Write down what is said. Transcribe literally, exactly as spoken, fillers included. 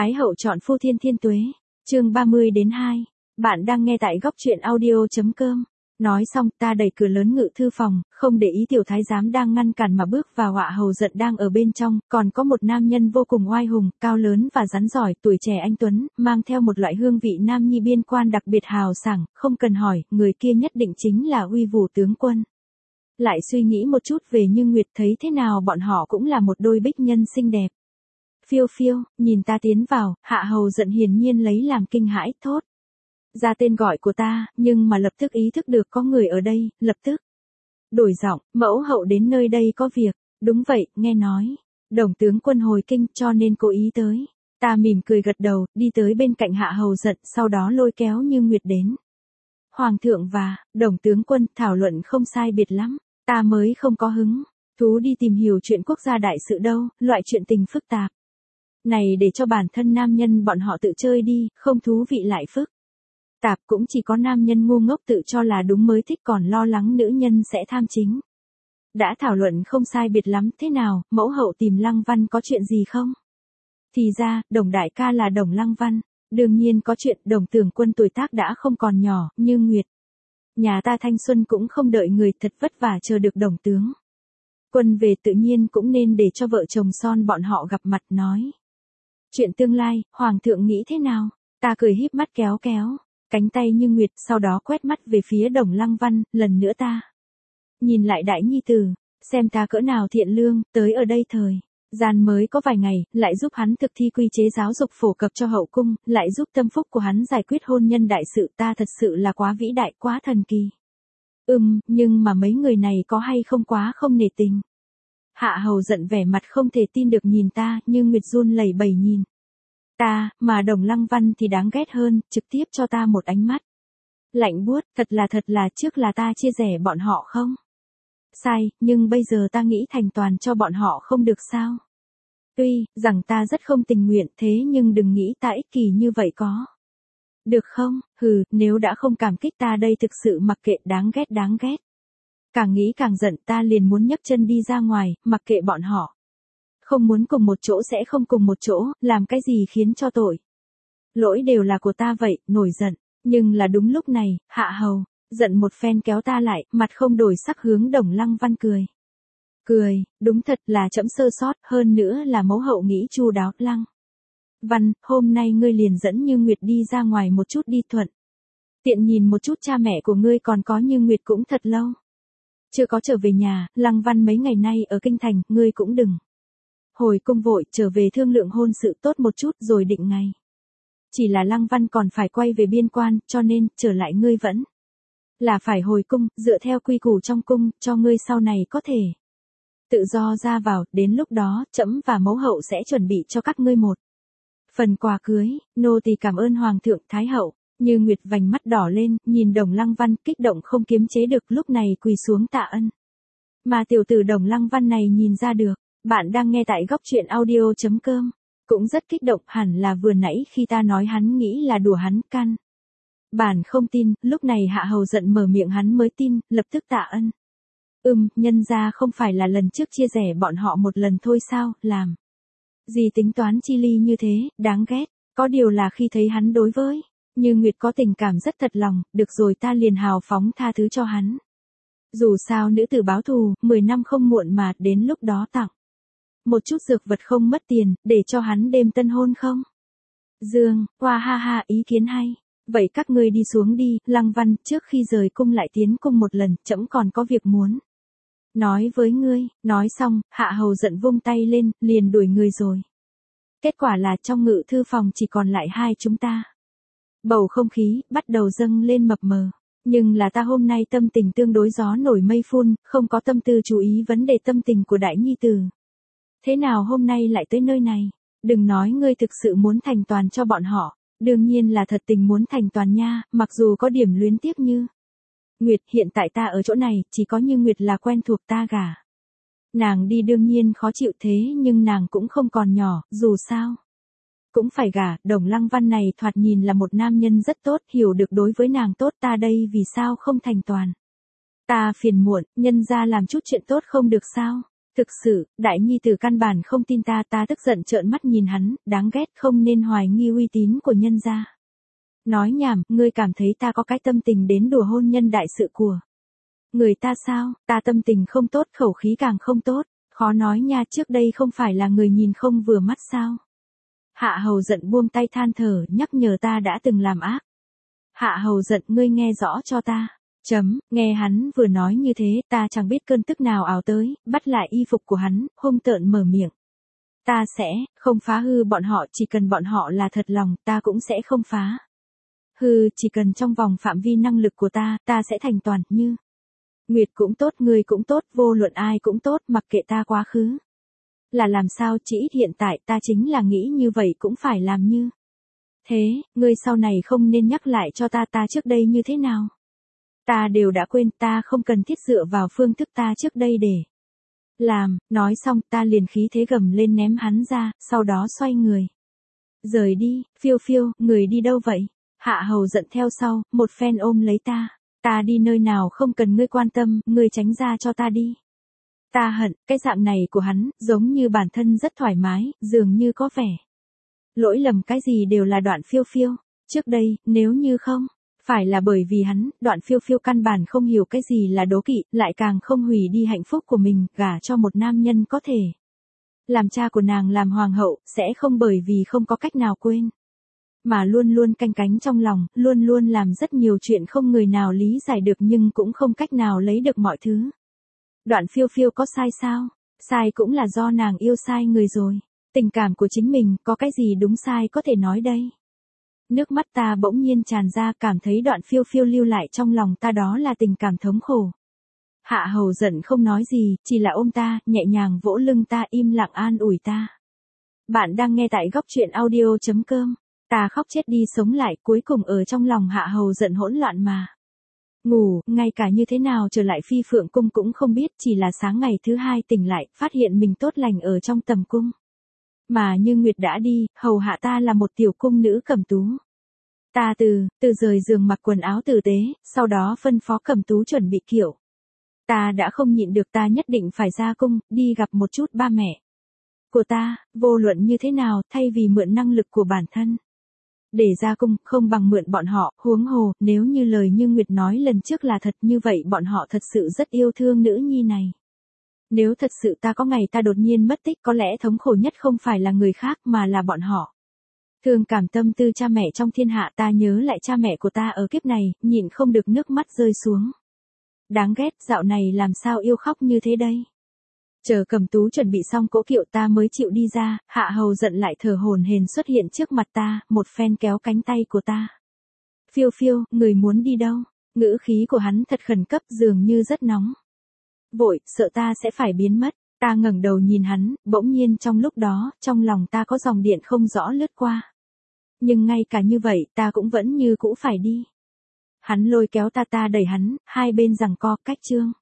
Thái hậu chọn phu thiên thiên tuế. Chương ba mươi đến hai. Bạn đang nghe tại góc truyện audio chấm com. Nói xong, ta đẩy cửa lớn ngự thư phòng, không để ý tiểu thái giám đang ngăn cản mà bước vào. Họa hầu giận đang ở bên trong, còn có một nam nhân vô cùng oai hùng, cao lớn và rắn giỏi, tuổi trẻ anh tuấn, mang theo một loại hương vị nam nhi biên quan đặc biệt hào sảng, không cần hỏi, người kia nhất định chính là Uy Vũ tướng quân. Lại suy nghĩ một chút về Như Nguyệt, thấy thế nào bọn họ cũng là một đôi bích nhân xinh đẹp. Phiêu phiêu, nhìn ta tiến vào, Hạ hầu giận hiển nhiên lấy làm kinh hãi, thốt ra tên gọi của ta, nhưng mà lập tức ý thức được có người ở đây, lập tức đổi giọng, mẫu hậu đến nơi đây có việc. Đúng vậy, nghe nói Đồng tướng quân hồi kinh cho nên cố ý tới. Ta mỉm cười gật đầu, đi tới bên cạnh Hạ hầu giận, sau đó lôi kéo Như Nguyệt đến. Hoàng thượng và Đồng tướng quân thảo luận không sai biệt lắm, ta mới không có hứng thú đi tìm hiểu chuyện quốc gia đại sự đâu, loại chuyện tình phức tạp này để cho bản thân nam nhân bọn họ tự chơi đi, không thú vị lại phức tạp, cũng chỉ có nam nhân ngu ngốc tự cho là đúng mới thích, còn lo lắng nữ nhân sẽ tham chính. Đã thảo luận không sai biệt lắm, thế nào, mẫu hậu tìm Lăng Văn có chuyện gì không? Thì ra, Đồng đại ca là Đồng Lăng Văn. Đương nhiên có chuyện, Đồng tướng quân tuổi tác đã không còn nhỏ, Như Nguyệt nhà ta thanh xuân cũng không đợi người, thật vất vả chờ được Đồng tướng quân về, tự nhiên cũng nên để cho vợ chồng son bọn họ gặp mặt nói chuyện tương lai. Hoàng thượng nghĩ thế nào? Ta cười híp mắt kéo kéo cánh tay Như Nguyệt, sau đó quét mắt về phía Đồng Lăng Văn, lần nữa ta nhìn lại đại nhi tử, xem ta cỡ nào thiện lương, tới ở đây thời gian mới có vài ngày, lại giúp hắn thực thi quy chế giáo dục phổ cập cho hậu cung, lại giúp tâm phúc của hắn giải quyết hôn nhân đại sự, ta thật sự là quá vĩ đại, quá thần kỳ. Ừm, nhưng mà mấy người này có hay không quá không nể tình? Hạ hầu giận vẻ mặt không thể tin được nhìn ta, như Nguyệt run lẩy bẩy nhìn ta, mà Đồng Lăng Văn thì đáng ghét hơn, trực tiếp cho ta một ánh mắt lạnh buốt, thật là thật là trước là ta chia rẽ bọn họ không? Sai, nhưng bây giờ ta nghĩ thành toàn cho bọn họ không được sao? Tuy rằng ta rất không tình nguyện, thế nhưng đừng nghĩ ta ích kỷ như vậy có được không? Hừ, nếu đã không cảm kích ta đây thực sự mặc kệ, đáng ghét đáng ghét. Càng nghĩ càng giận, ta liền muốn nhấc chân đi ra ngoài, mặc kệ bọn họ. Không muốn cùng một chỗ sẽ không cùng một chỗ, làm cái gì khiến cho tội lỗi đều là của ta vậy, nổi giận. Nhưng là đúng lúc này, Hạ hầu giận một phen kéo ta lại, mặt không đổi sắc hướng Đồng Lăng Văn cười. Cười, đúng thật là trẫm sơ sót, hơn nữa là mẫu hậu nghĩ chu đáo. Lăng Văn, hôm nay ngươi liền dẫn Như Nguyệt đi ra ngoài một chút đi, thuận tiện nhìn một chút cha mẹ của ngươi, còn có Như Nguyệt cũng thật lâu chưa có trở về nhà. Lăng Văn mấy ngày nay ở kinh thành, ngươi cũng đừng hồi cung vội, trở về thương lượng hôn sự tốt một chút rồi định ngày. Chỉ là Lăng Văn còn phải quay về biên quan, cho nên, trở lại ngươi vẫn là phải hồi cung, dựa theo quy củ trong cung, cho ngươi sau này có thể tự do ra vào, đến lúc đó, trẫm và mẫu hậu sẽ chuẩn bị cho các ngươi một phần quà cưới. Nô tỳ cảm ơn Hoàng thượng, Thái hậu. Như Nguyệt vành mắt đỏ lên, nhìn Đồng Lăng Văn, kích động không kiềm chế được, lúc này quỳ xuống tạ ân. Mà tiểu tử Đồng Lăng Văn này nhìn ra được, bạn đang nghe tại góc truyện audio chấm com. Cũng rất kích động, hẳn là vừa nãy khi ta nói hắn nghĩ là đùa hắn, căn bản không tin, lúc này Hạ hầu giận mở miệng hắn mới tin, lập tức tạ ân. Ừm, nhân ra không phải là lần trước chia rẽ bọn họ một lần thôi sao, làm gì tính toán chi ly như thế, đáng ghét. Có điều là khi thấy hắn đối với Như Nguyệt có tình cảm rất thật lòng, được rồi, ta liền hào phóng tha thứ cho hắn. Dù sao nữ tử báo thù, mười năm không muộn mà, đến lúc đó tặng một chút dược vật không mất tiền, để cho hắn đêm tân hôn không? Dương, hoa ha ha, ý kiến hay. Vậy các ngươi đi xuống đi. Lăng Văn, trước khi rời cung lại tiến cung một lần, trẫm còn có việc muốn nói với ngươi. Nói xong, Hạ hầu giận vung tay lên, liền đuổi người rồi. Kết quả là trong ngự thư phòng chỉ còn lại hai chúng ta. Bầu không khí bắt đầu dâng lên mập mờ. Nhưng là ta hôm nay tâm tình tương đối gió nổi mây phun, không có tâm tư chú ý vấn đề tâm tình của đại nhi tử. Thế nào hôm nay lại tới nơi này? Đừng nói ngươi thực sự muốn thành toàn cho bọn họ. Đương nhiên là thật tình muốn thành toàn nha, mặc dù có điểm luyến tiếc Như Nguyệt. Hiện tại ta ở chỗ này, chỉ có Như Nguyệt là quen thuộc, ta gả nàng đi đương nhiên khó chịu, thế nhưng nàng cũng không còn nhỏ, dù sao cũng phải gả. Đồng Lăng Văn này thoạt nhìn là một nam nhân rất tốt, hiểu được đối với nàng tốt, ta đây vì sao không thành toàn? Ta phiền muộn, nhân ra làm chút chuyện tốt không được sao? Thực sự, đại nhi tử căn bản không tin ta, ta tức giận trợn mắt nhìn hắn, đáng ghét, không nên hoài nghi uy tín của nhân gia. Nói nhảm, ngươi cảm thấy ta có cái tâm tình đến đùa hôn nhân đại sự của người ta sao? Ta tâm tình không tốt, khẩu khí càng không tốt, khó nói nha, trước đây không phải là người nhìn không vừa mắt sao? Hạ hầu giận buông tay than thở, nhắc nhở ta đã từng làm ác. Hạ hầu giận, ngươi nghe rõ cho ta. Chấm, nghe hắn vừa nói như thế, ta chẳng biết cơn tức nào ảo tới, bắt lại y phục của hắn, hung tợn mở miệng. Ta sẽ, không phá hư bọn họ, chỉ cần bọn họ là thật lòng, ta cũng sẽ không phá. Hừ, chỉ cần trong vòng phạm vi năng lực của ta, ta sẽ thành toàn, như Nguyệt cũng tốt, ngươi cũng tốt, vô luận ai cũng tốt, mặc kệ ta quá khứ là làm sao, chỉ ít hiện tại ta chính là nghĩ như vậy cũng phải làm như thế, ngươi sau này không nên nhắc lại cho ta ta trước đây như thế nào. Ta đều đã quên, ta không cần thiết dựa vào phương thức ta trước đây để làm. Nói xong ta liền khí thế gầm lên ném hắn ra, sau đó xoay người rời đi. Phiêu phiêu, người đi đâu vậy? Hạ hầu giận theo sau, một phen ôm lấy ta. Ta đi nơi nào không cần ngươi quan tâm, ngươi tránh ra cho ta đi. Ta hận, cái dạng này của hắn, giống như bản thân rất thoải mái, dường như có vẻ lỗi lầm cái gì đều là Đoạn Phiêu Phiêu. Trước đây, nếu như không phải là bởi vì hắn, Đoạn Phiêu Phiêu căn bản không hiểu cái gì là đố kỵ, lại càng không hủy đi hạnh phúc của mình, gả cho một nam nhân có thể làm cha của nàng làm hoàng hậu, sẽ không bởi vì không có cách nào quên, mà luôn luôn canh cánh trong lòng, luôn luôn làm rất nhiều chuyện không người nào lý giải được nhưng cũng không cách nào lấy được mọi thứ. Đoạn Phiêu Phiêu có sai sao? Sai cũng là do nàng yêu sai người rồi. Tình cảm của chính mình, có cái gì đúng sai có thể nói đây. Nước mắt ta bỗng nhiên tràn ra, cảm thấy Đoạn Phiêu Phiêu lưu lại trong lòng ta đó là tình cảm thống khổ. Hạ hầu giận không nói gì, chỉ là ôm ta, nhẹ nhàng vỗ lưng ta, im lặng an ủi ta. Bạn đang nghe tại góc truyện audio chấm com. Ta khóc chết đi sống lại, cuối cùng ở trong lòng hạ hầu giận hỗn loạn mà ngủ, ngay cả như thế nào trở lại Phi Phượng cung cũng không biết, chỉ là sáng ngày thứ hai tỉnh lại, phát hiện mình tốt lành ở trong tầm cung. Mà Như Nguyệt đã đi, hầu hạ ta là một tiểu cung nữ Cẩm Tú. Ta từ, từ rời giường mặc quần áo tử tế, sau đó phân phó Cẩm Tú chuẩn bị kiệu. Ta đã không nhịn được, ta nhất định phải ra cung, đi gặp một chút ba mẹ của ta, vô luận như thế nào, thay vì mượn năng lực của bản thân để ra cung, không bằng mượn bọn họ, huống hồ, nếu như lời Như Nguyệt nói lần trước là thật, như vậy bọn họ thật sự rất yêu thương nữ nhi này. Nếu thật sự ta có ngày ta đột nhiên mất tích, có lẽ thống khổ nhất không phải là người khác mà là bọn họ. Thương cảm tâm tư cha mẹ trong thiên hạ, ta nhớ lại cha mẹ của ta ở kiếp này, nhịn không được nước mắt rơi xuống. Đáng ghét, dạo này làm sao yêu khóc như thế đây. Chờ Cẩm Tú chuẩn bị xong cỗ kiệu ta mới chịu đi ra, hạ hầu giận lại thở hổn hển xuất hiện trước mặt ta, một phen kéo cánh tay của ta. Phiêu Phiêu, người muốn đi đâu? Ngữ khí của hắn thật khẩn cấp, dường như rất nóng vội, sợ ta sẽ phải biến mất. Ta ngẩng đầu nhìn hắn, bỗng nhiên trong lúc đó, trong lòng ta có dòng điện không rõ lướt qua. Nhưng ngay cả như vậy, ta cũng vẫn như cũ phải đi. Hắn lôi kéo ta, ta đẩy hắn, hai bên giằng co, cách chương.